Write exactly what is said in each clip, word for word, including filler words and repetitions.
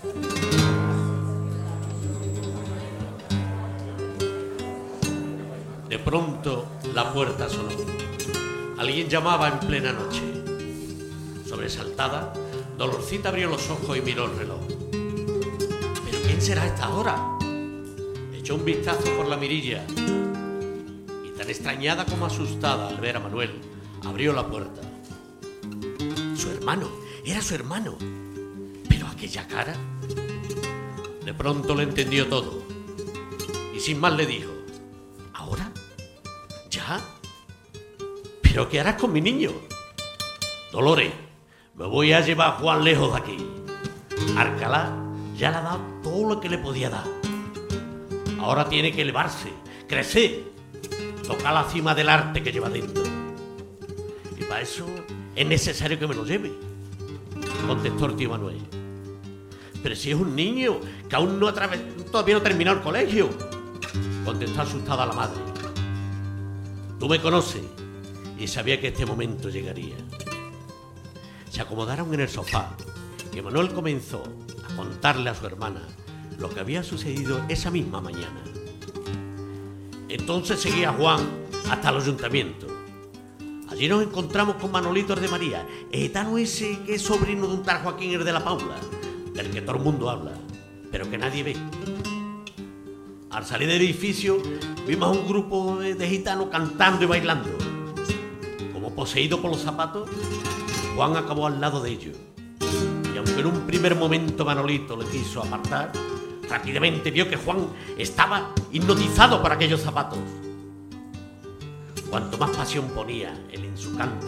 De pronto la puerta sonó. Alguien llamaba en plena noche. Sobresaltada, Dolorcita abrió los ojos y miró el reloj. ¿Pero quién será a esta hora? Echó un vistazo por la mirilla y, tan extrañada como asustada al ver a Manuel, abrió la puerta. Su hermano, era su hermano. Pero aquella cara. De pronto lo entendió todo y sin más le dijo: ¿ahora? ¿Ya? ¿Pero qué harás con mi niño? Dolores, me voy a llevar a Juan lejos de aquí. Alcalá ya le ha dado todo lo que le podía dar. Ahora tiene que elevarse, crecer, tocar la cima del arte que lleva dentro. Y para eso es necesario que me lo lleve, contestó el tío Manuel. Pero si es un niño que aún no atraves- todavía no ha terminado el colegio, contestó asustada la madre. Tú me conoces y sabía que este momento llegaría. Se acomodaron en el sofá y Manuel comenzó a contarle a su hermana lo que había sucedido esa misma mañana. Entonces seguía Juan hasta el ayuntamiento. Allí nos encontramos con Manolito el de María, el gitano ese que es sobrino de un tal Joaquín el de la Paula, del que todo el mundo habla, pero que nadie ve. Al salir del edificio vimos a un grupo de, de gitanos cantando y bailando. Como poseído por los zapatos, Juan acabó al lado de ellos. Y aunque en un primer momento Manolito le quiso apartar, rápidamente vio que Juan estaba hipnotizado por aquellos zapatos. Cuanto más pasión ponía él en su cante,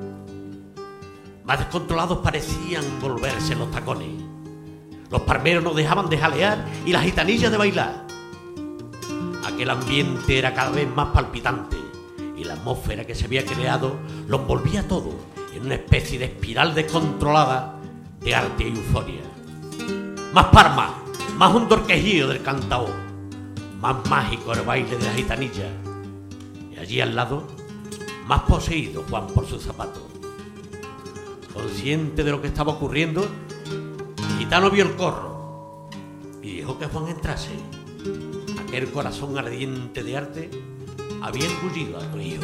más descontrolados parecían volverse los tacones. Los palmeros no dejaban de jalear y las gitanillas de bailar. Aquel ambiente era cada vez más palpitante y la atmósfera que se había creado los envolvía todo en una especie de espiral descontrolada de arte y euforia. Más palmas, más hondo el quejío del cantaor, más mágico el baile de la gitanilla. Y allí al lado, más poseído Juan por sus zapatos. Consciente de lo que estaba ocurriendo, el gitano vio el corro y dejó que Juan entrase. Aquel corazón ardiente de arte había engullido a tu hijo.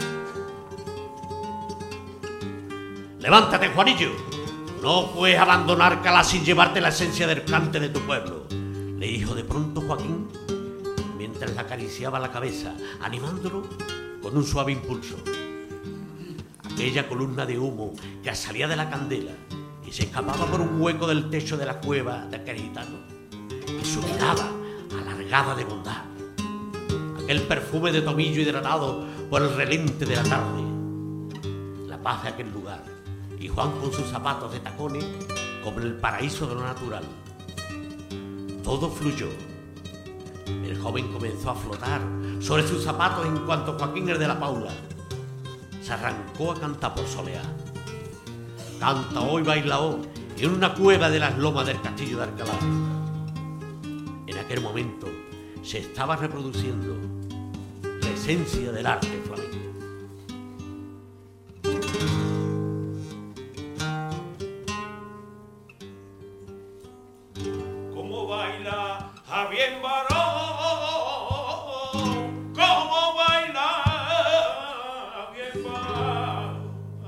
¡Levántate, Juanillo! No puedes abandonar Calá sin llevarte la esencia del cante de tu pueblo, le dijo de pronto Joaquín, mientras le acariciaba la cabeza, animándolo con un suave impulso. Aquella columna de humo que salía de la candela y se escapaba por un hueco del techo de la cueva de aquel gitano, y su mirada alargada de bondad, aquel perfume de tomillo hidratado por el relente de la tarde, la paz de aquel lugar, y Juan con sus zapatos de tacones como en el paraíso de lo natural. Todo fluyó. El joven comenzó a flotar sobre sus zapatos en cuanto Joaquín el de la Paula se arrancó a cantar por soleá. Canta hoy, baila hoy, en una cueva de las lomas del castillo de Alcalá. En aquel momento se estaba reproduciendo la esencia del arte flamenco. Como baila Javier Barón, como baila Javier Barón,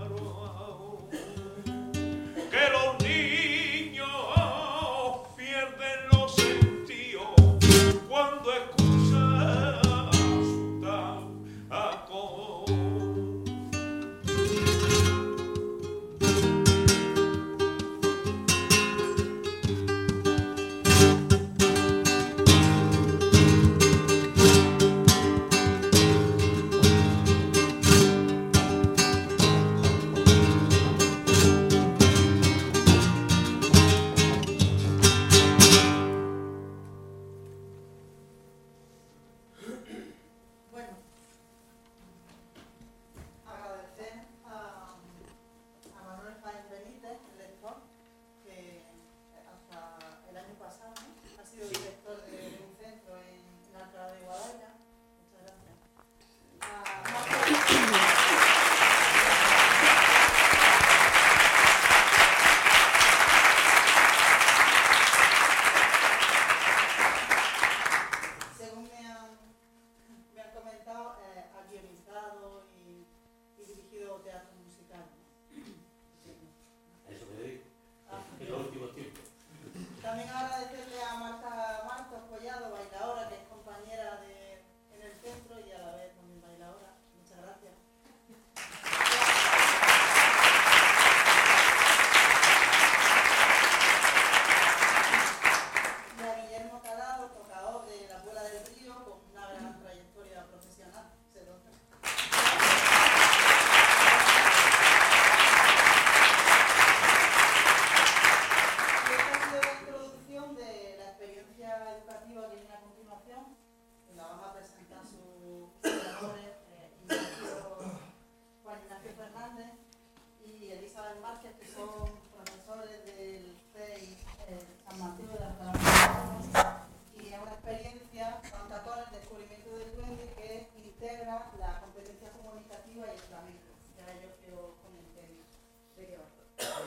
que los niños pierden los sentidos cuando escuchan su tabaco. chavales que son profesores del C E I eh, San Mateo de la Alcalá, y es una experiencia con el descubrimiento del duende que integra la competencia comunicativa y el flamenco. Ya yo quiero comentar de qué va.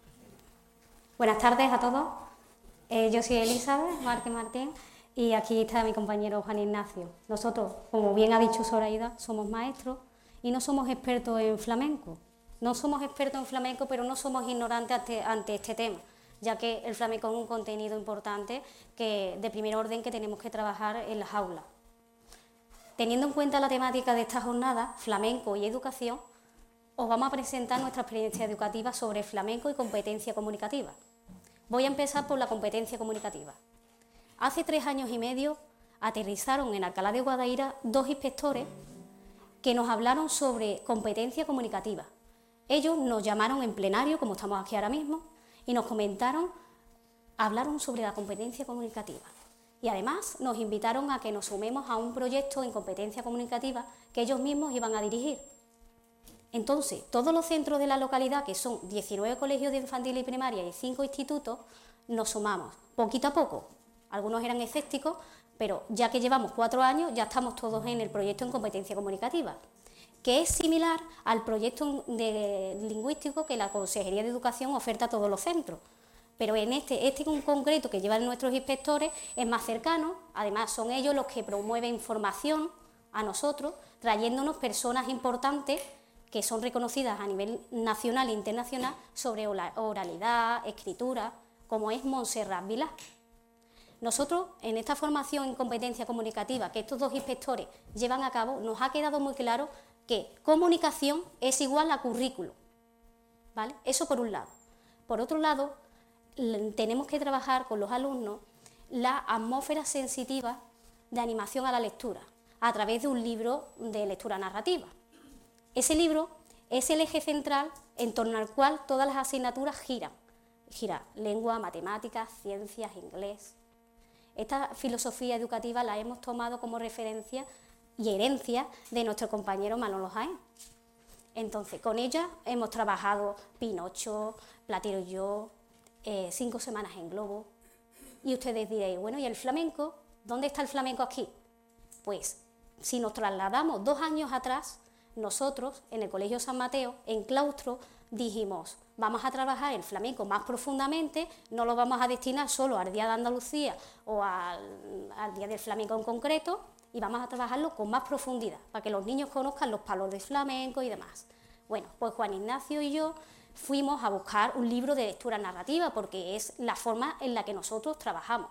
Buenas tardes a todos. Eh, yo soy Elizabeth Márquez Martín y aquí está mi compañero Juan Ignacio. Nosotros, como bien ha dicho Zoraida, somos maestros y no somos expertos en flamenco. No somos expertos en flamenco, pero no somos ignorantes ante, ante este tema, ya que el flamenco es un contenido importante que, de primer orden que tenemos que trabajar en las aulas. Teniendo en cuenta la temática de esta jornada, flamenco y educación, os vamos a presentar nuestra experiencia educativa sobre flamenco y competencia comunicativa. Voy a empezar por la competencia comunicativa. Hace tres años y medio aterrizaron en Alcalá de Guadaira dos inspectores que nos hablaron sobre competencia comunicativa. Ellos nos llamaron en plenario, como estamos aquí ahora mismo, y nos comentaron, hablaron sobre la competencia comunicativa. Y además nos invitaron a que nos sumemos a un proyecto en competencia comunicativa que ellos mismos iban a dirigir. Entonces, todos los centros de la localidad, que son diecinueve colegios de infantil y primaria y cinco institutos, nos sumamos, poquito a poco. Algunos eran escépticos, pero ya que llevamos cuatro años, ya estamos todos en el proyecto en competencia comunicativa, que es similar al proyecto de lingüístico que la Consejería de Educación oferta a todos los centros. Pero en este, este en concreto que llevan nuestros inspectores es más cercano, además son ellos los que promueven formación a nosotros, trayéndonos personas importantes que son reconocidas a nivel nacional e internacional sobre oralidad, escritura, como es Montserrat Vilá. Nosotros, en esta formación en competencia comunicativa que estos dos inspectores llevan a cabo, nos ha quedado muy claro que comunicación es igual a currículum, ¿vale? Eso por un lado. Por otro lado, tenemos que trabajar con los alumnos la atmósfera sensitiva de animación a la lectura, a través de un libro de lectura narrativa. Ese libro es el eje central en torno al cual todas las asignaturas giran. Gira lengua, matemáticas, ciencias, inglés. Esta filosofía educativa la hemos tomado como referencia y herencia de nuestro compañero Manolo Jaén. Entonces, con ella hemos trabajado Pinocho, Platero y yo, eh, Cinco semanas en globo. Y ustedes diréis, bueno, ¿y el flamenco? ¿Dónde está el flamenco aquí? Pues, si nos trasladamos dos años atrás, nosotros, en el Colegio San Mateo, en claustro, dijimos, vamos a trabajar el flamenco más profundamente, no lo vamos a destinar solo al Día de Andalucía o al, al Día del Flamenco en concreto, y vamos a trabajarlo con más profundidad, para que los niños conozcan los palos de flamenco y demás. Bueno, pues Juan Ignacio y yo fuimos a buscar un libro de lectura narrativa, porque es la forma en la que nosotros trabajamos.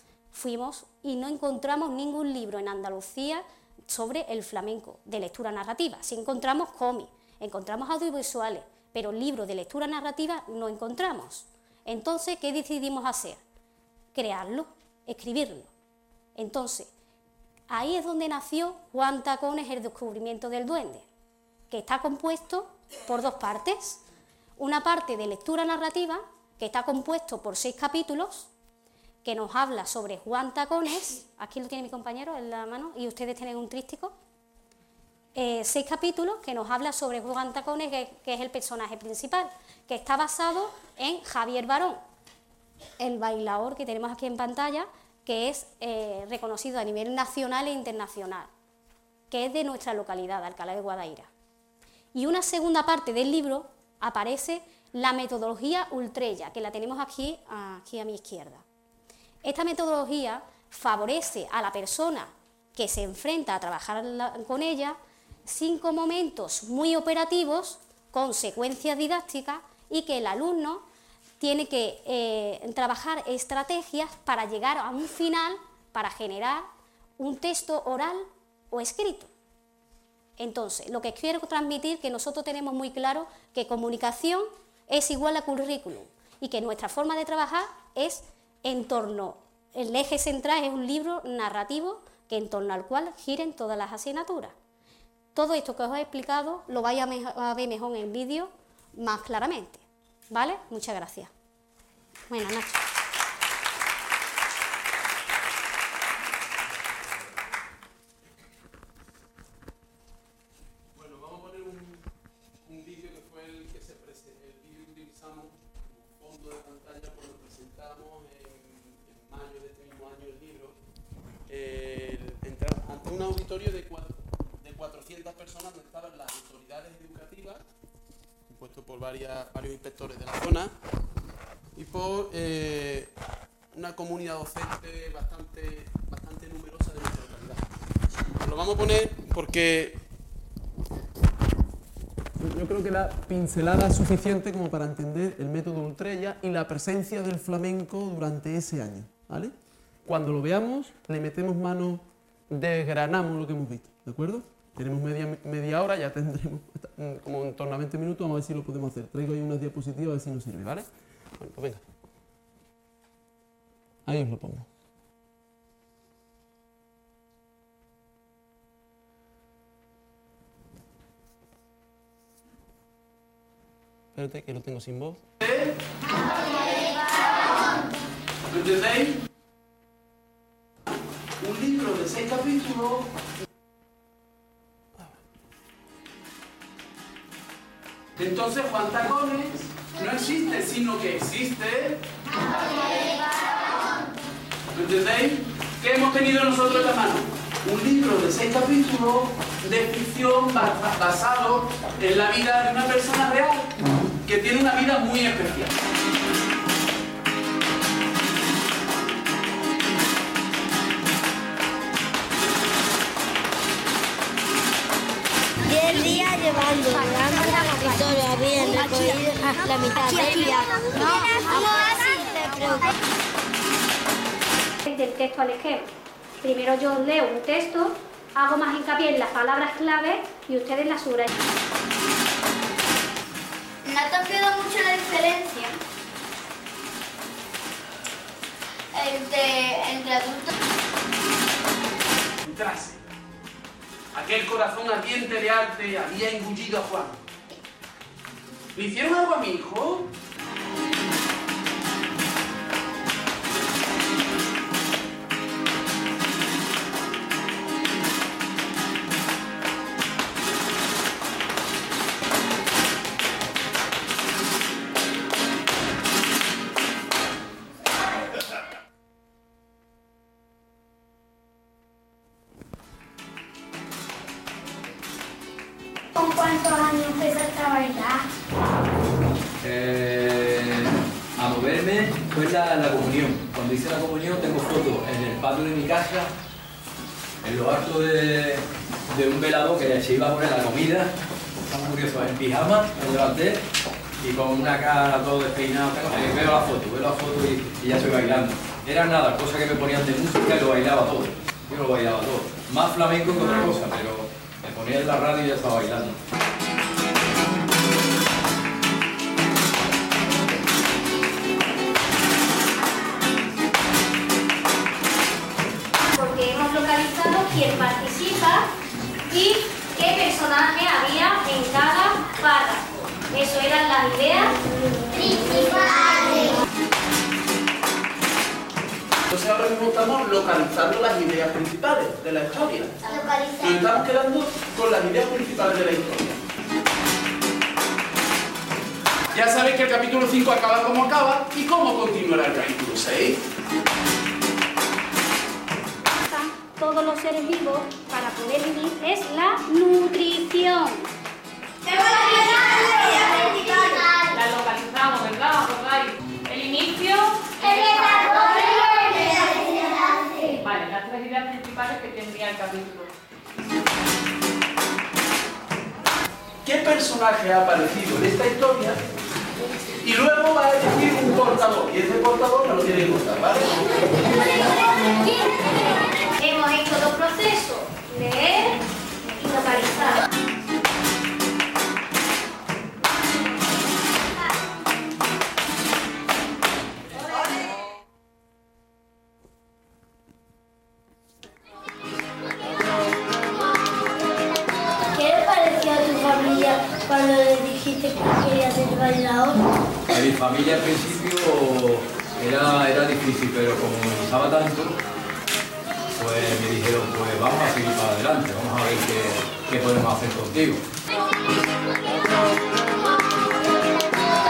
Fuimos y no encontramos ningún libro en Andalucía sobre el flamenco de lectura narrativa. Sí encontramos cómics, encontramos audiovisuales, pero libros de lectura narrativa no encontramos. Entonces, ¿qué decidimos hacer? Crearlo, escribirlo. Entonces, ahí es donde nació Juan Tacones, el descubrimiento del duende, que está compuesto por dos partes. Una parte de lectura narrativa, que está compuesto por seis capítulos, que nos habla sobre Juan Tacones, aquí lo tiene mi compañero en la mano, y ustedes tienen un tríptico, eh, seis capítulos que nos habla sobre Juan Tacones, que, que es el personaje principal, que está basado en Javier Barón, el bailador que tenemos aquí en pantalla, que es eh, reconocido a nivel nacional e internacional, que es de nuestra localidad, de Alcalá de Guadaira. Y una segunda parte del libro aparece la metodología Ultrella, que la tenemos aquí, aquí a mi izquierda. Esta metodología favorece a la persona que se enfrenta a trabajar la, con ella cinco momentos muy operativos con secuencias didácticas y que el alumno tiene que eh, trabajar estrategias para llegar a un final, para generar un texto oral o escrito. Entonces, lo que quiero transmitir es que nosotros tenemos muy claro que comunicación es igual a currículum y que nuestra forma de trabajar es en torno, el eje central es un libro narrativo que en torno al cual giren todas las asignaturas. Todo esto que os he explicado lo vais a ver mejor en vídeo más claramente, ¿vale? Muchas gracias. Bueno, Nacho. Bueno, vamos a poner un, un vídeo que fue el que se presentó, el vídeo que utilizamos varios libros, eh, entrar ante un auditorio de, cuatro, de cuatrocientas personas donde estaban las autoridades educativas, compuesto por varias, varios inspectores de la zona, y por eh, una comunidad docente bastante, bastante numerosa de nuestra localidad. Nos lo vamos a poner porque yo creo que la pincelada es suficiente como para entender el método Ultrella y la presencia del flamenco durante ese año, ¿vale? Cuando lo veamos, le metemos mano, desgranamos lo que hemos visto, ¿de acuerdo? Tenemos media, media hora, ya tendremos como en torno a veinte minutos, vamos a ver si lo podemos hacer. Traigo ahí unas diapositivas a ver si nos sirve, ¿vale? Bueno, pues venga. Ahí os lo pongo. Espérate, que lo tengo sin voz. ¿Lo entendéis? Un libro de seis capítulos. Entonces Juan Tacones no existe, sino que existe. ¿Lo entendéis? ¿Qué hemos tenido nosotros en la mano? Un libro de seis capítulos de ficción basado en la vida de una persona real que tiene una vida muy especial. Diez días llevando la historia bien recorrida la mitad del viaje. Del texto al esquema. Primero yo os leo un texto, hago más hincapié en las palabras clave y ustedes las subrayan. ¿No te has quedado mucho la diferencia entre, entre adultos? Entrase. Aquel corazón ardiente de arte había engullido a Juan. ¿Le hicieron algo a mi hijo? ¿Con cuántos años empezaste a bailar? Eh, a moverme fue la, la comunión. Cuando hice la comunión tengo fotos en el patio de mi casa, en lo alto de, de un velador que se iba a poner la comida, estaba curioso, en pijama, me levanté y con una cara todo despeinada, eh, veo la foto, veo la foto y, y ya estoy bailando. Era nada, cosa que me ponían de música y lo bailaba todo. Yo lo bailaba todo. Más flamenco que otra cosa, pero me ponía en la radio y ya estaba bailando. Porque hemos localizado quién participa y qué personaje había en cada párrafo. Eso eran las ideas principales. Entonces ahora mismo estamos localizando las ideas principales de la historia. Nos estamos quedando con las ideas principales de la historia. Ya sabéis que el capítulo cinco acaba como acaba y cómo continuará el capítulo seis. Todos los seres vivos para poder vivir es la nutrición. La localizamos, ¿verdad? ¿Acordáis? El inicio. El desarrollo. Vale, las tres ideas principales que tendría el capítulo. ¿Qué personaje ha aparecido en esta historia? Y luego va a elegir un portador. Y ese portador me lo tiene que contar, ¿vale? Hemos hecho dos procesos, leer y localizar. ¿Qué le pareció a tu familia cuando le dijiste que querías ser bailador? A mi familia al principio era, era difícil, pero como me gustaba tanto, pues me dijeron, pues vamos a seguir para adelante, vamos a ver qué, qué podemos hacer contigo.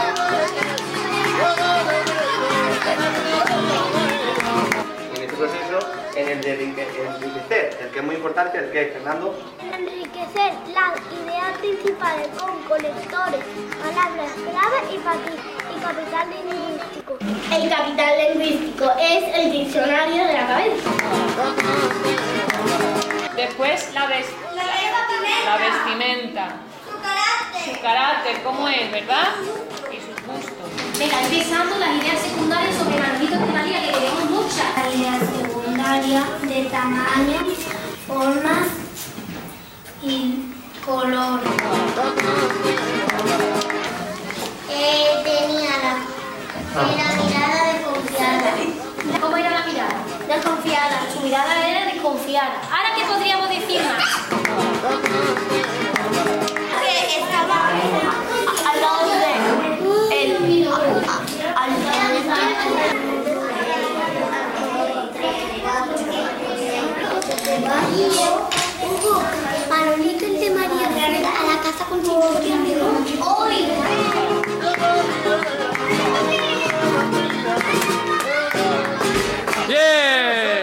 En este proceso en el de enriquecer, el que es muy importante, el que es, Fernando. Enriquecer las ideas principales con conectores, palabras clave y, y capital lingüístico. El capital lingüístico es el diccionario de la cabeza. Después la, ves la vestimenta. Su carácter. Su carácter, cómo es, ¿verdad? Y sus gustos. Venga, empezando las ideas secundarias sobre Manolito de María, que tenemos muchas. Las ideas secundarias de tamaño, formas y color. Eh, tenía la, la mirada desconfiada. ¿Cómo era la mirada? Desconfiada. Su mirada era desconfiada. ¿Ahora qué podríamos decir más? Que estaba al lado de él. Al lado Manolito el de María fue a la casa con su amigo. ¡Hoy! ¡Bien!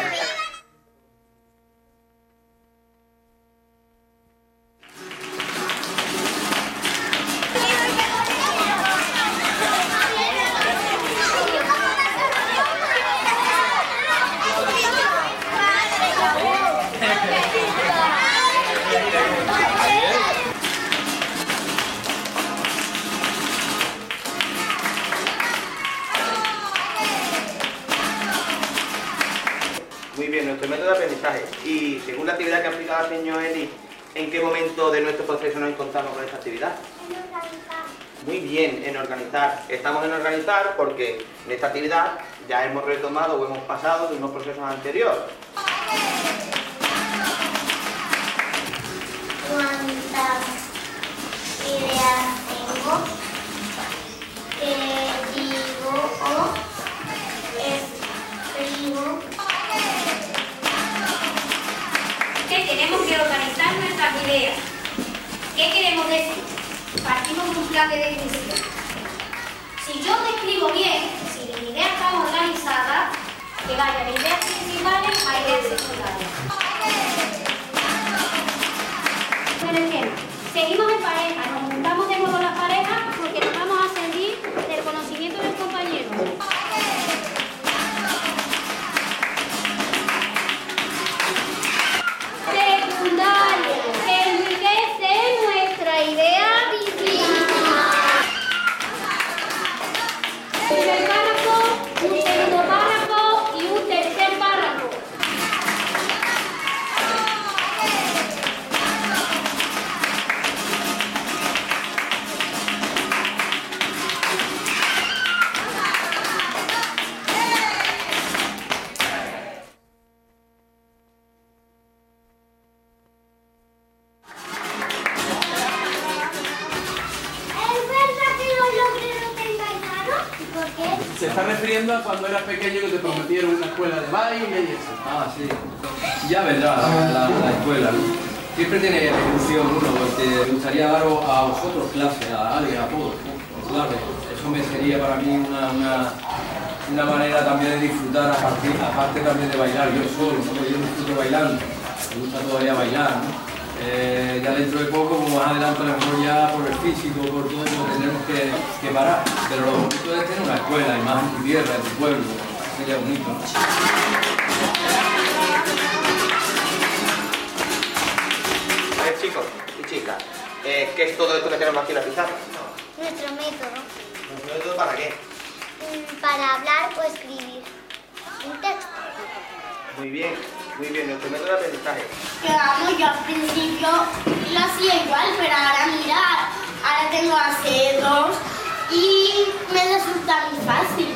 Muy bien, nuestro método de aprendizaje. Y según la actividad que ha explicado el señor Eli, ¿en qué momento de nuestro proceso nos encontramos con esta actividad? En organizar. Muy bien, en organizar. Estamos en organizar porque en esta actividad ya hemos retomado o hemos pasado de unos procesos anteriores. ¿Cuántas ideas tengo? ¿Qué digo o escribo? ¿Qué queremos que organizar nuestras ideas? ¿Qué queremos decir? Partimos de un plan de definición. Si yo describo bien, si mis ideas están organizadas, que vayan de ideas principales a ideas secundarias. Por ejemplo, seguimos en pareja, nos juntamos de nuevo las parejas porque nos vamos a servir del conocimiento de los compañeros. Secundaria, que enriquece nuestra idea vivísima. Un primer párrafo, un segundo párrafo y un tercer párrafo. ¿Es verdad que los logros te engañaron? ¿Por qué? Se está refiriendo a cuando eras pequeño que te prometieron una escuela de baile y eso. Ah, sí. Ya vendrá la, la, la escuela, ¿no? Siempre tiene ilusión uno, porque me gustaría daros a vosotros clase, a alguien, a todos, claro. Eso me sería para mí una, una, una manera también de disfrutar, aparte, aparte también de bailar. Yo solo, porque yo disfruto bailando, me gusta todavía bailar, ¿no? Eh, ya dentro de poco, como más adelante, a lo mejor ya por el físico, por todo eso, tendremos que, que parar. Pero lo bonito es tener una escuela, y más en tu tierra, en tu pueblo, sería bonito, ¿no? A ver, chicos y chicas, eh, ¿qué es todo esto que tenemos aquí en la pizarra? Nuestro método. ¿Nuestro método para qué? Mm, Para hablar o escribir un texto. Muy bien, muy bien, nuestro método de aprendizaje. Que vamos, yo al principio lo hacía igual, pero ahora mira, ahora tengo acentos y me resulta muy fácil.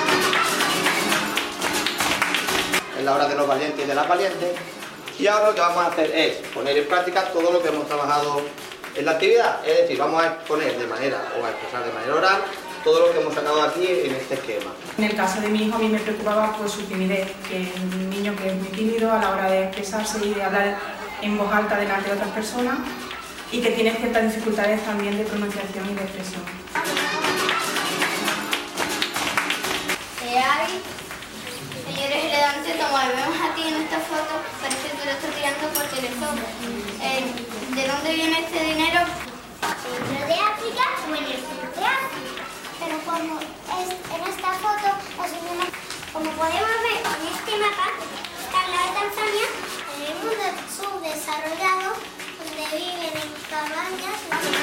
Es la hora de los valientes y de las valientes. Y ahora lo que vamos a hacer es poner en práctica todo lo que hemos trabajado en la actividad. Es decir, vamos a exponer de manera, o a expresar de manera oral, todo lo que hemos sacado aquí en este esquema. En el caso de mi hijo, a mí me preocupaba pues, su timidez, que es un niño que es muy tímido a la hora de expresarse y de hablar en voz alta delante de otras personas y que tiene ciertas dificultades también de pronunciación y de expresión. ¿Qué hay? Señores, delante como vemos aquí en esta foto, parece que lo está tirando por teléfono. Eh, ¿De dónde viene este dinero? ¿Dentro de África o en el sur de África? Pero como es, en esta foto, como podemos ver en este mapa, está la de Tanzania, en el mundo subdesarrollado, donde viven en cabañas.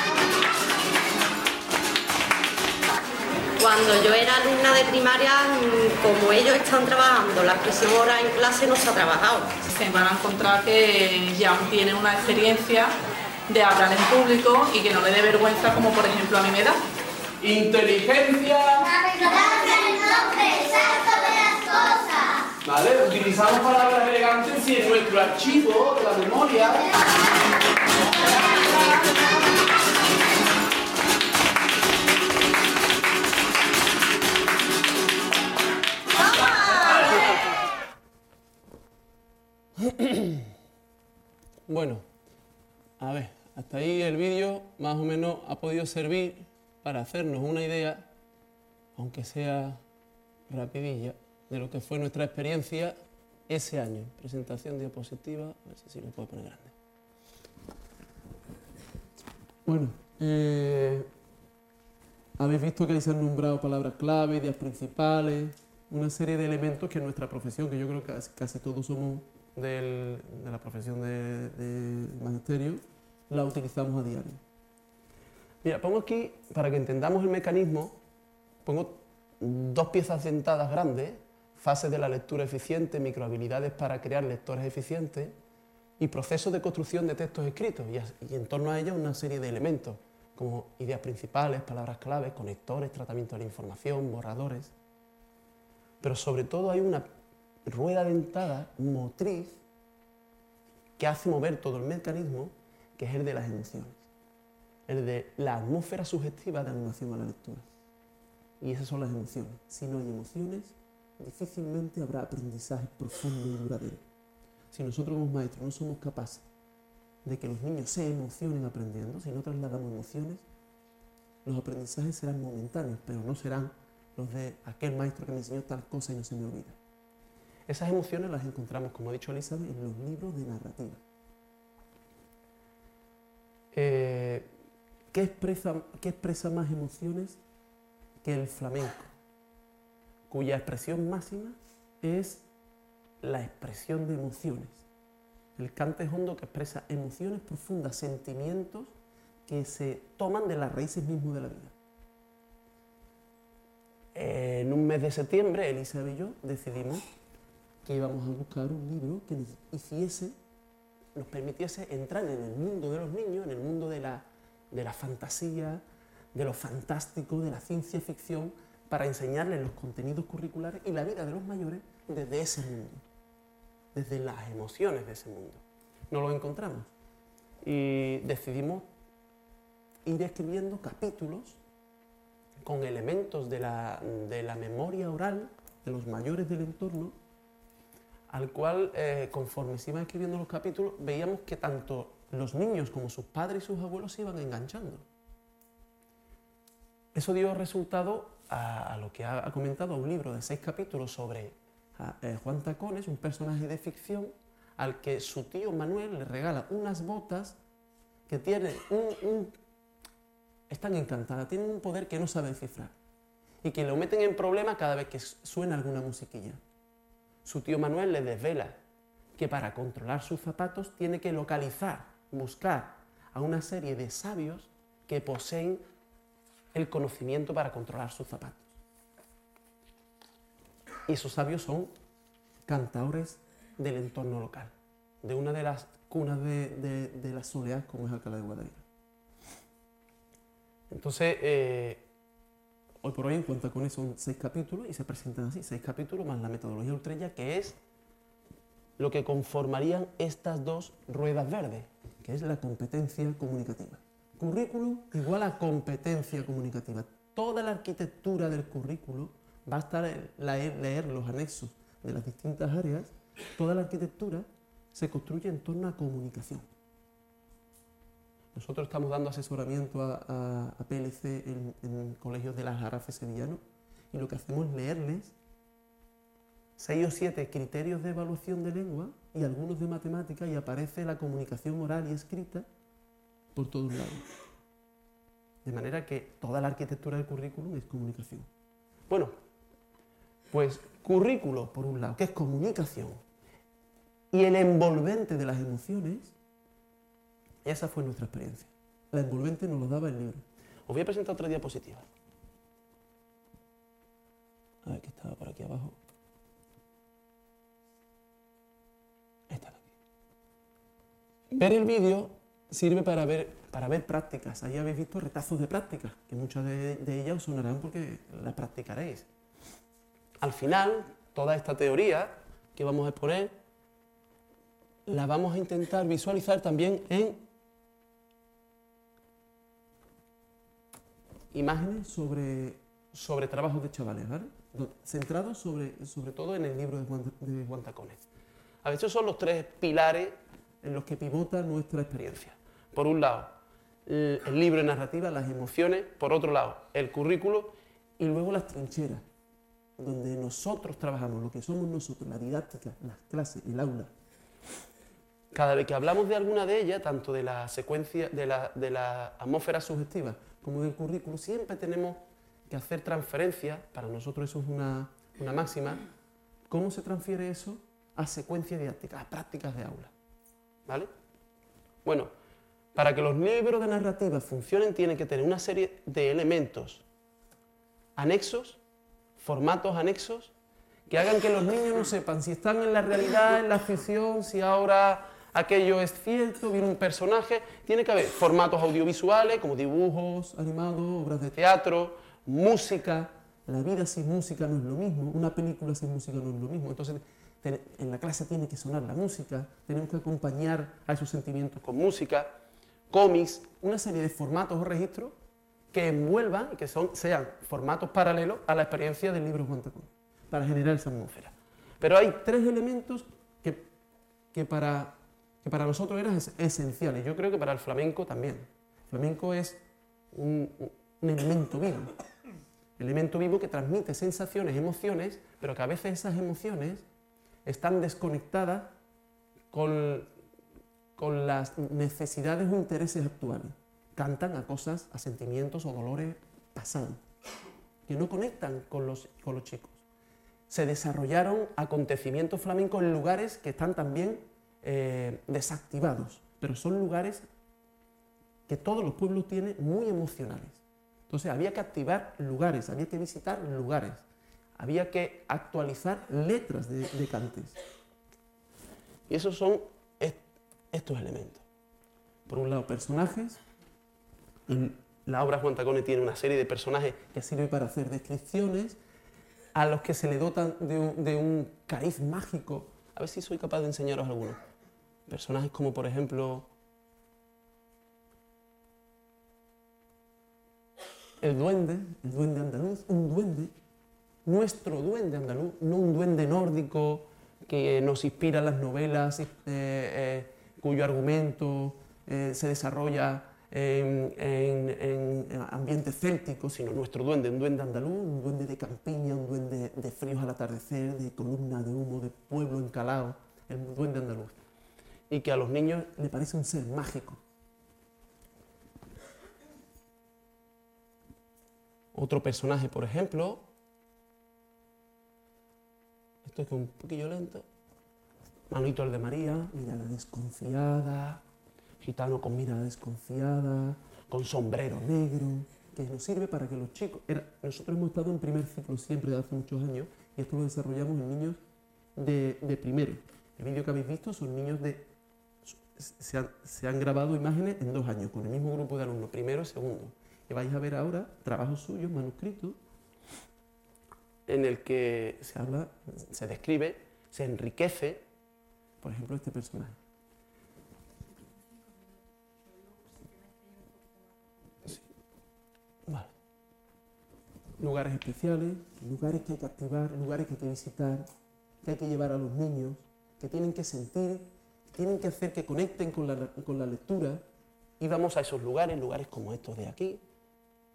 Cuando yo era alumna de primaria, como ellos están trabajando, la expresión oral en clase no se ha trabajado. Se van a encontrar que ya tienen una experiencia de hablar en público y que no le dé vergüenza, como por ejemplo a mí me da. Inteligencia. el nombre exacto de las cosas. Vale, utilizamos palabras elegantes y en nuestro archivo de la memoria. Bueno, a ver, hasta ahí el vídeo más o menos ha podido servir para hacernos una idea, aunque sea rapidilla, de lo que fue nuestra experiencia ese año. Presentación diapositiva, a ver si lo puedo poner grande. Bueno, eh, habéis visto que ahí se han nombrado palabras clave, ideas principales, una serie de elementos que en nuestra profesión, que yo creo que casi, casi todos somos del, de la profesión de, de magisterio, la utilizamos a diario. Mira, pongo aquí, para que entendamos el mecanismo, pongo dos piezas dentadas grandes, fases de la lectura eficiente, microhabilidades para crear lectores eficientes y procesos de construcción de textos escritos, y, y en torno a ellos una serie de elementos, como ideas principales, palabras claves, conectores, tratamiento de la información, borradores. Pero sobre todo hay una rueda dentada motriz que hace mover todo el mecanismo, que es el de las emociones, el de la atmósfera sugestiva de animación a la lectura. Y esas son las emociones. Si no hay emociones, difícilmente habrá aprendizaje profundo y duradero. Si nosotros como maestros no somos capaces de que los niños se emocionen aprendiendo, si no trasladamos emociones, los aprendizajes serán momentáneos, pero no serán los de aquel maestro que me enseñó tal cosa y no se me olvida. Esas emociones las encontramos, como ha dicho Elizabeth, en los libros de narrativa. Eh, ¿qué, expresa, ¿Qué expresa más emociones que el flamenco? Cuya expresión máxima es la expresión de emociones. El cante es hondo que expresa emociones profundas, sentimientos que se toman de las raíces mismas de la vida. En un mes de septiembre, Elizabeth y yo decidimos que íbamos a buscar un libro que nos hiciese, nos permitiese entrar en el mundo de los niños, en el mundo de la, de la fantasía, de lo fantástico, de la ciencia ficción, para enseñarles los contenidos curriculares y la vida de los mayores desde ese mundo, desde las emociones de ese mundo. No lo encontramos y decidimos ir escribiendo capítulos con elementos de la, de la memoria oral de los mayores del entorno, al cual, eh, conforme se iban escribiendo los capítulos, veíamos que tanto los niños como sus padres y sus abuelos se iban enganchando. Eso dio resultado a, a lo que ha, ha comentado, a un libro de seis capítulos sobre a, eh, Juan Tacones, un personaje de ficción al que su tío Manuel le regala unas botas que tienen un, un, están encantadas, tienen un poder que no sabe descifrar y que lo meten en problemas cada vez que suena alguna musiquilla. Su tío Manuel le desvela que para controlar sus zapatos tiene que localizar, buscar a una serie de sabios que poseen el conocimiento para controlar sus zapatos. Y esos sabios son cantaores del entorno local, de una de las cunas de, de, de las soleás como es Alcalá de Guadaira. Entonces, eh, hoy por hoy en Juan Tacones son seis capítulos y se presentan así, seis capítulos más la metodología Ultrella, que es lo que conformarían estas dos ruedas verdes, que es la competencia comunicativa. Currículo igual a competencia comunicativa. Toda la arquitectura del currículo, basta leer, leer los anexos de las distintas áreas, toda la arquitectura se construye en torno a comunicación. Nosotros estamos dando asesoramiento a, a, a P L C en, en colegios del Aljarafe sevillano y lo que hacemos es leerles seis o siete criterios de evaluación de lengua y algunos de matemática, y aparece la comunicación oral y escrita por todos lados. De manera que toda la arquitectura del currículum es comunicación. Bueno, pues currículo, por un lado, que es comunicación, y el envolvente de las emociones, esa fue nuestra experiencia. La envolvente nos lo daba el libro. Os voy a presentar otra diapositiva. A ver, que estaba por aquí abajo. Esta de aquí. Ver el vídeo sirve para ver, para ver prácticas. Ahí habéis visto retazos de prácticas, que muchas de, de ellas os sonarán porque las practicaréis. Al final, toda esta teoría que vamos a exponer, la vamos a intentar visualizar también en imágenes sobre, sobre trabajos de chavales, ¿vale? Centrados sobre, sobre todo en el libro de Juan, de Juan Tacones. A ver, estos son los tres pilares en los que pivota nuestra experiencia. Por un lado, el, el libro de narrativa, las emociones; por otro lado, el currículo; y luego las trincheras, donde nosotros trabajamos, lo que somos nosotros, la didáctica, las clases, el aula. Cada vez que hablamos de alguna de ellas, tanto de la secuencia, de la, de la atmósfera sugestiva como del currículo, siempre tenemos que hacer transferencias. Para nosotros eso es una, una máxima. ¿Cómo se transfiere eso a secuencias didácticas, a prácticas de aula? ¿Vale? Bueno, para que los libros de narrativa funcionen, tienen que tener una serie de elementos anexos, formatos anexos, que hagan que los niños no sepan si están en la realidad, en la ficción, si ahora aquello es cierto, viene un personaje. Tiene que haber formatos audiovisuales, como dibujos animados, obras de teatro, música. La vida sin música no es lo mismo, una película sin música no es lo mismo. Entonces, en la clase tiene que sonar la música, tenemos que acompañar a esos sentimientos con música, cómics, una serie de formatos o registros que envuelvan y que son, sean formatos paralelos a la experiencia del libro Juan Tacones, para generar esa atmósfera. Pero hay tres elementos que, que, para, que para nosotros eran esenciales. Yo creo que para el flamenco también. El flamenco es un, un elemento vivo. Elemento vivo que transmite sensaciones, emociones, pero que a veces esas emociones están desconectadas con, con las necesidades o intereses actuales. Cantan a cosas, a sentimientos o dolores pasados, que no conectan con los, con los chicos. Se desarrollaron acontecimientos flamencos en lugares que están también eh, desactivados, pero son lugares que todos los pueblos tienen muy emocionales. Entonces había que activar lugares, había que visitar lugares, había que actualizar letras de, de cantes. Y esos son est estos elementos. Por un lado, personajes. En la obra Juan Tacones tiene una serie de personajes que sirve para hacer descripciones, a los que se le dotan de un, de un cariz mágico. A ver si soy capaz de enseñaros algunos. Personajes como, por ejemplo, el duende, el duende andaluz, un duende, nuestro duende andaluz, no un duende nórdico que nos inspira las novelas, eh, eh, cuyo argumento eh, se desarrolla En, en, en ambiente céltico, sino nuestro duende, un duende andaluz, un duende de campiña, un duende de fríos al atardecer, de columna de humo, de pueblo encalado, el duende andaluz. Y que a los niños le parece un ser mágico. Otro personaje, por ejemplo, esto es un poquillo lento, Manolito el de María, mirada desconfiada, gitano con mirada desconfiada, con sombrero negro, que nos sirve para que los chicos... Era, nosotros hemos estado en primer ciclo siempre de hace muchos años, y esto lo desarrollamos en niños de, de primero. El vídeo que habéis visto son niños de... Se han, se han grabado imágenes en dos años, con el mismo grupo de alumnos, primero y segundo. Y vais a ver ahora trabajos suyos, manuscritos, en el que se habla, se describe, se enriquece, por ejemplo, este personaje. Vale. Lugares especiales, lugares que hay que activar, lugares que hay que visitar, que hay que llevar a los niños, que tienen que sentir, que tienen que hacer que conecten con la, con la lectura. Y vamos a esos lugares, lugares como estos de aquí.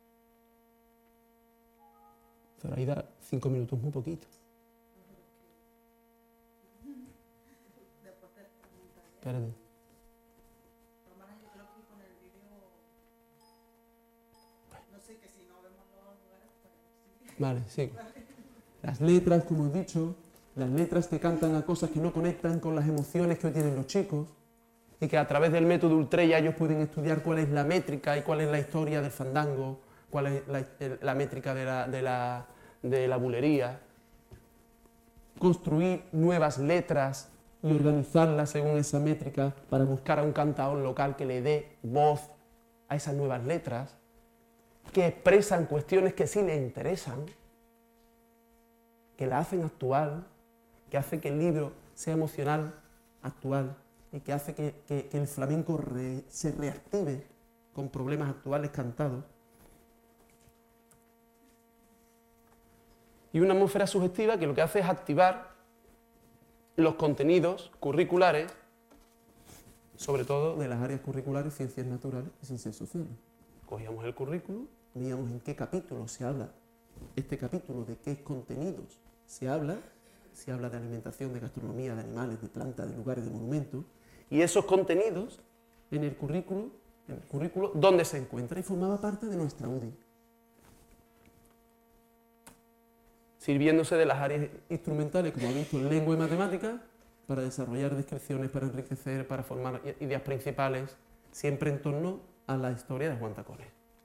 Pero ahí da cinco minutos muy poquito. espérate. Romana, yo creo que con el vídeo, no sé, que si no vemos los lugares, pues sí. Vale, sí. Las letras, como he dicho, las letras que cantan a cosas que no conectan con las emociones que hoy tienen los chicos y que a través del método Ultrella ellos pueden estudiar cuál es la métrica y cuál es la historia del fandango, cuál es la, la métrica de la, de, la, de la bulería, construir nuevas letras y organizarlas según esa métrica para buscar a un cantador local que le dé voz a esas nuevas letras, que expresan cuestiones que sí les interesan, que la hacen actual, que hace que el libro sea emocional, actual, y que hace que, que, que el flamenco re, se reactive con problemas actuales cantados. Y una atmósfera sugestiva que lo que hace es activar los contenidos curriculares, sobre todo de las áreas curriculares, ciencias naturales y ciencias sociales. Cogíamos el currículo, veíamos en qué capítulo se habla, este capítulo de qué contenidos se habla, se habla de alimentación, de gastronomía, de animales, de plantas, de lugares, de monumentos, y esos contenidos en el currículo, en el currículo, ¿dónde se encuentra? Y formaba parte de nuestra U D I. Sirviéndose de las áreas instrumentales, como habéis visto, lengua y matemática, para desarrollar descripciones, para enriquecer, para formar ideas principales, siempre en torno a la historia de Juan Tacones.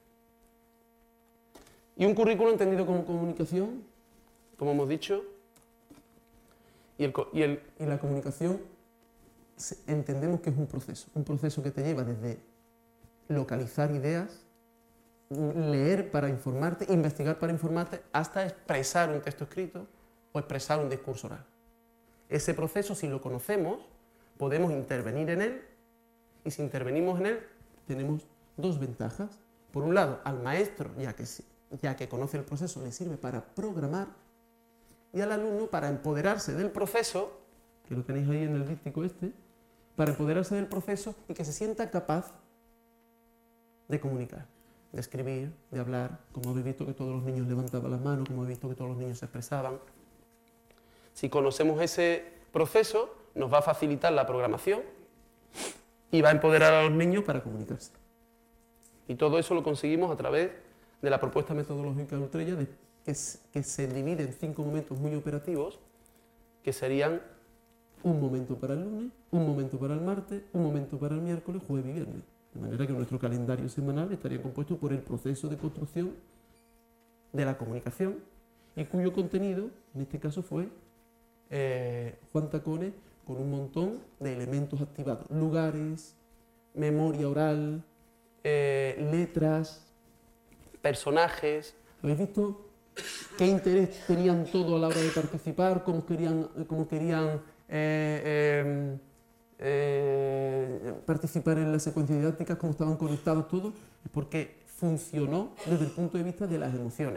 Y un currículo entendido como comunicación, como hemos dicho, y, el, y, el, y la comunicación entendemos que es un proceso, un proceso que te lleva desde localizar ideas, leer para informarte, investigar para informarte, hasta expresar un texto escrito o expresar un discurso oral. Ese proceso, si lo conocemos, podemos intervenir en él, y si intervenimos en él, tenemos dos ventajas. Por un lado, al maestro, ya que, ya que conoce el proceso, le sirve para programar, y al alumno para empoderarse del proceso, que lo tenéis ahí en el díptico este, para empoderarse del proceso y que se sienta capaz de comunicar, de escribir, de hablar, como habéis visto que todos los niños levantaban las manos, como habéis visto que todos los niños se expresaban. Si conocemos ese proceso, nos va a facilitar la programación y va a empoderar a los niños para comunicarse. Y todo eso lo conseguimos a través de la propuesta metodológica de Ultrella, de, que, que se divide en cinco momentos muy operativos, que serían un momento para el lunes, un momento para el martes, un momento para el miércoles, jueves y viernes. De manera que nuestro calendario semanal estaría compuesto por el proceso de construcción de la comunicación y cuyo contenido, en este caso, fue eh, Juan Tacones con un montón de elementos activados. Lugares, memoria oral, eh, letras, personajes. ¿Habéis visto qué interés tenían todos a la hora de participar? ¿Cómo querían, cómo querían eh, eh, Eh, participar en la secuencia didáctica, cómo estaban conectados todos? Porque funcionó desde el punto de vista de las emociones.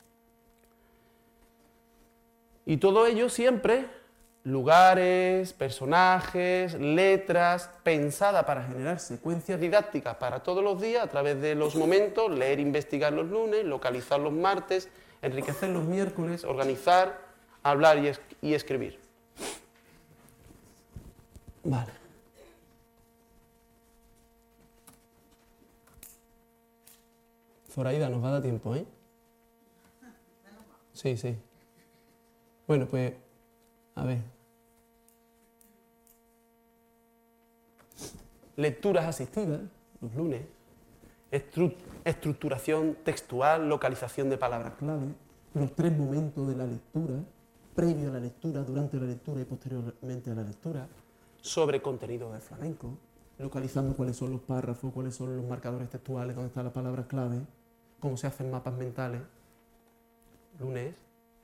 Y todo ello siempre, lugares, personajes, letras, pensada para generar secuencias didácticas para todos los días a través de los momentos, leer e investigar los lunes, localizar los martes, enriquecer los miércoles, organizar, hablar y, es y escribir. Vale. Zoraida, nos va a dar tiempo, ¿eh? Sí, sí. Bueno, pues, a ver. Lecturas asistidas, los lunes. Estru estructuración textual, localización de palabras clave. Los tres momentos de la lectura, previo a la lectura, durante la lectura y posteriormente a la lectura. Sobre contenido del flamenco, localizando cuáles son los párrafos, cuáles son los marcadores textuales, dónde están las palabras clave, cómo se hacen mapas mentales. Lunes.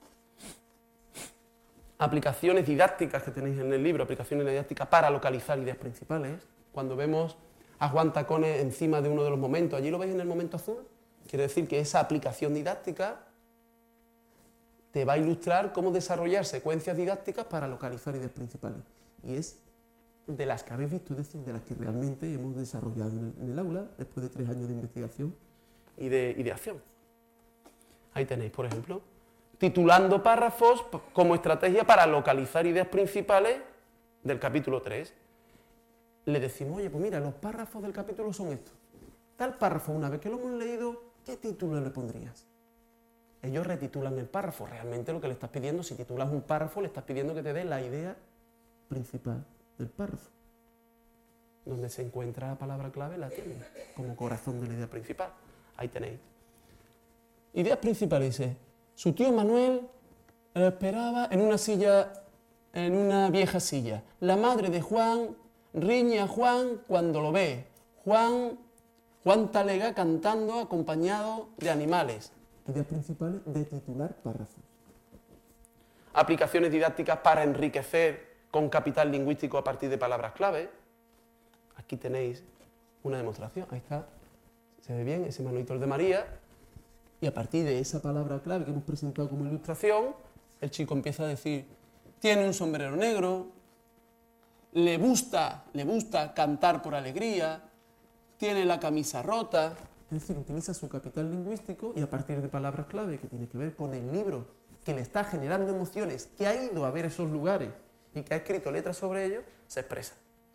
Aplicaciones didácticas que tenéis en el libro, aplicaciones didácticas para localizar ideas principales. Cuando vemos a Juan Tacones encima de uno de los momentos, allí lo veis en el momento azul, quiere decir que esa aplicación didáctica te va a ilustrar cómo desarrollar secuencias didácticas para localizar ideas principales. Y es de las que habéis visto, es decir, de las que realmente hemos desarrollado en el, en el aula, después de tres años de investigación y de, y de acción. Ahí tenéis, por ejemplo, titulando párrafos como estrategia para localizar ideas principales del capítulo tres. le decimos, oye, pues mira, los párrafos del capítulo son estos. Tal párrafo, una vez que lo hemos leído, ¿qué título le pondrías? Ellos retitulan el párrafo. Realmente lo que le estás pidiendo, si titulas un párrafo, le estás pidiendo que te dé la idea principal del párrafo. Donde se encuentra la palabra clave, la tiene, como corazón de la idea principal. Ahí tenéis. Ideas principales, dice, su tío Manuel lo esperaba en una silla, en una vieja silla. La madre de Juan riñe a Juan cuando lo ve. Juan, Juan talega cantando acompañado de animales. Ideas principales de titular párrafos. Aplicaciones didácticas para enriquecer con capital lingüístico a partir de palabras clave. Aquí tenéis una demostración. Ahí está. Se ve bien ese manuito de María. Y a partir de esa palabra clave que hemos presentado como ilustración, el chico empieza a decir, tiene un sombrero negro, le gusta, le gusta cantar por alegría, tiene la camisa rota. Es decir, utiliza su capital lingüístico y a partir de palabras clave que tiene que ver con el libro que le está generando emociones, que ha ido a ver esos lugares y que ha escrito letras sobre ellos, se expresa.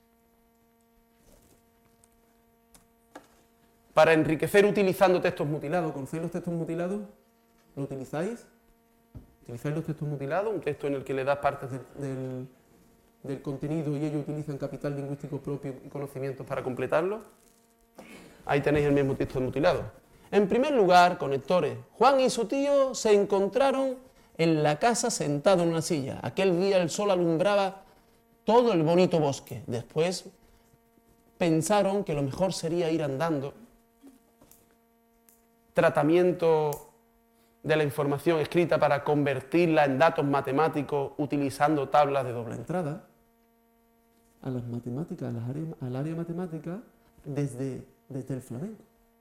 Para enriquecer utilizando textos mutilados. ¿Conocéis los textos mutilados? ¿Lo utilizáis? ¿Utilizáis los textos mutilados? Un texto en el que le das partes del, del, del contenido y ellos utilizan capital lingüístico propio y conocimientos para completarlo. Ahí tenéis el mismo texto mutilado. En primer lugar, conectores. Juan y su tío se encontraron en la casa sentados en una silla. Aquel día el sol alumbraba todo el bonito bosque. Después pensaron que lo mejor sería ir andando. Tratamiento de la información escrita para convertirla en datos matemáticos utilizando tablas de doble entrada. A las matemáticas, a las áreas, al área matemática desde, desde el flamenco.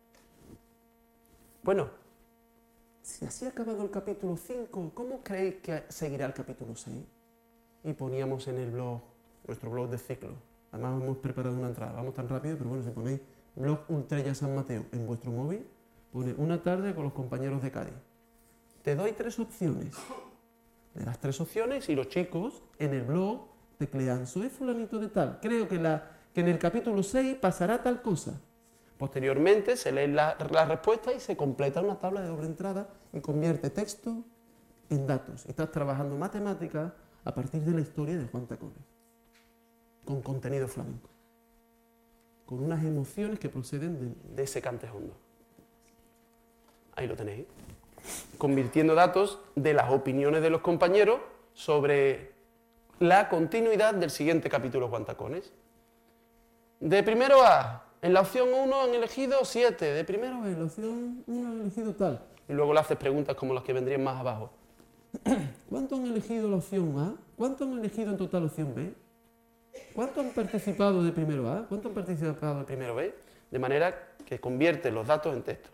Bueno, si así ha acabado el capítulo cinco, ¿cómo creéis que seguirá el capítulo seis? Y poníamos en el blog, nuestro blog de ciclo. Además hemos preparado una entrada, vamos tan rápido, pero bueno, si ponéis blog Ultrella San Mateo en vuestro móvil, pone una tarde con los compañeros de Cádiz. Te doy tres opciones. Le das tres opciones y los chicos en el blog teclean, soy fulanito de tal. Creo que, la, que en el capítulo seis pasará tal cosa. Posteriormente se lee la, la respuesta y se completa una tabla de doble entrada y convierte texto en datos. Estás trabajando matemáticas a partir de la historia de Juan Tacones, con contenido flamenco, con unas emociones que proceden de, de ese cante hondo. Ahí lo tenéis. Convirtiendo datos de las opiniones de los compañeros sobre la continuidad del siguiente capítulo Juan Tacones. De primero A, en la opción uno han elegido siete, de primero A, en la opción uno han elegido tal. Y luego le haces preguntas como las que vendrían más abajo. ¿Cuánto han elegido la opción A? ¿Cuánto han elegido en total la opción B? ¿Cuánto han participado de primero A? ¿Cuánto han participado de primero B? De manera que convierte los datos en texto.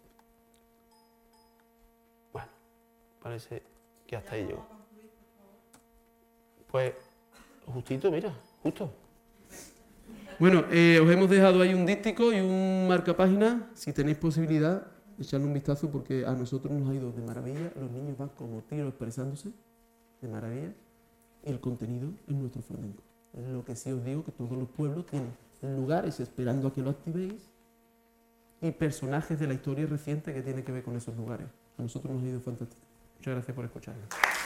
Bueno, parece que hasta ahí llegó. Pues, justito, mira, justo. Bueno, eh, os hemos dejado ahí un díptico y un marcapágina. Si tenéis posibilidad, echadle un vistazo porque a nosotros nos ha ido de maravilla. Los niños van como tiros expresándose, de maravilla. Y el contenido es nuestro flamenco. Lo que sí os digo que todos los pueblos tienen lugares esperando a que lo activéis y personajes de la historia reciente que tienen que ver con esos lugares. A nosotros nos ha ido fantástico. Muchas gracias por escucharnos.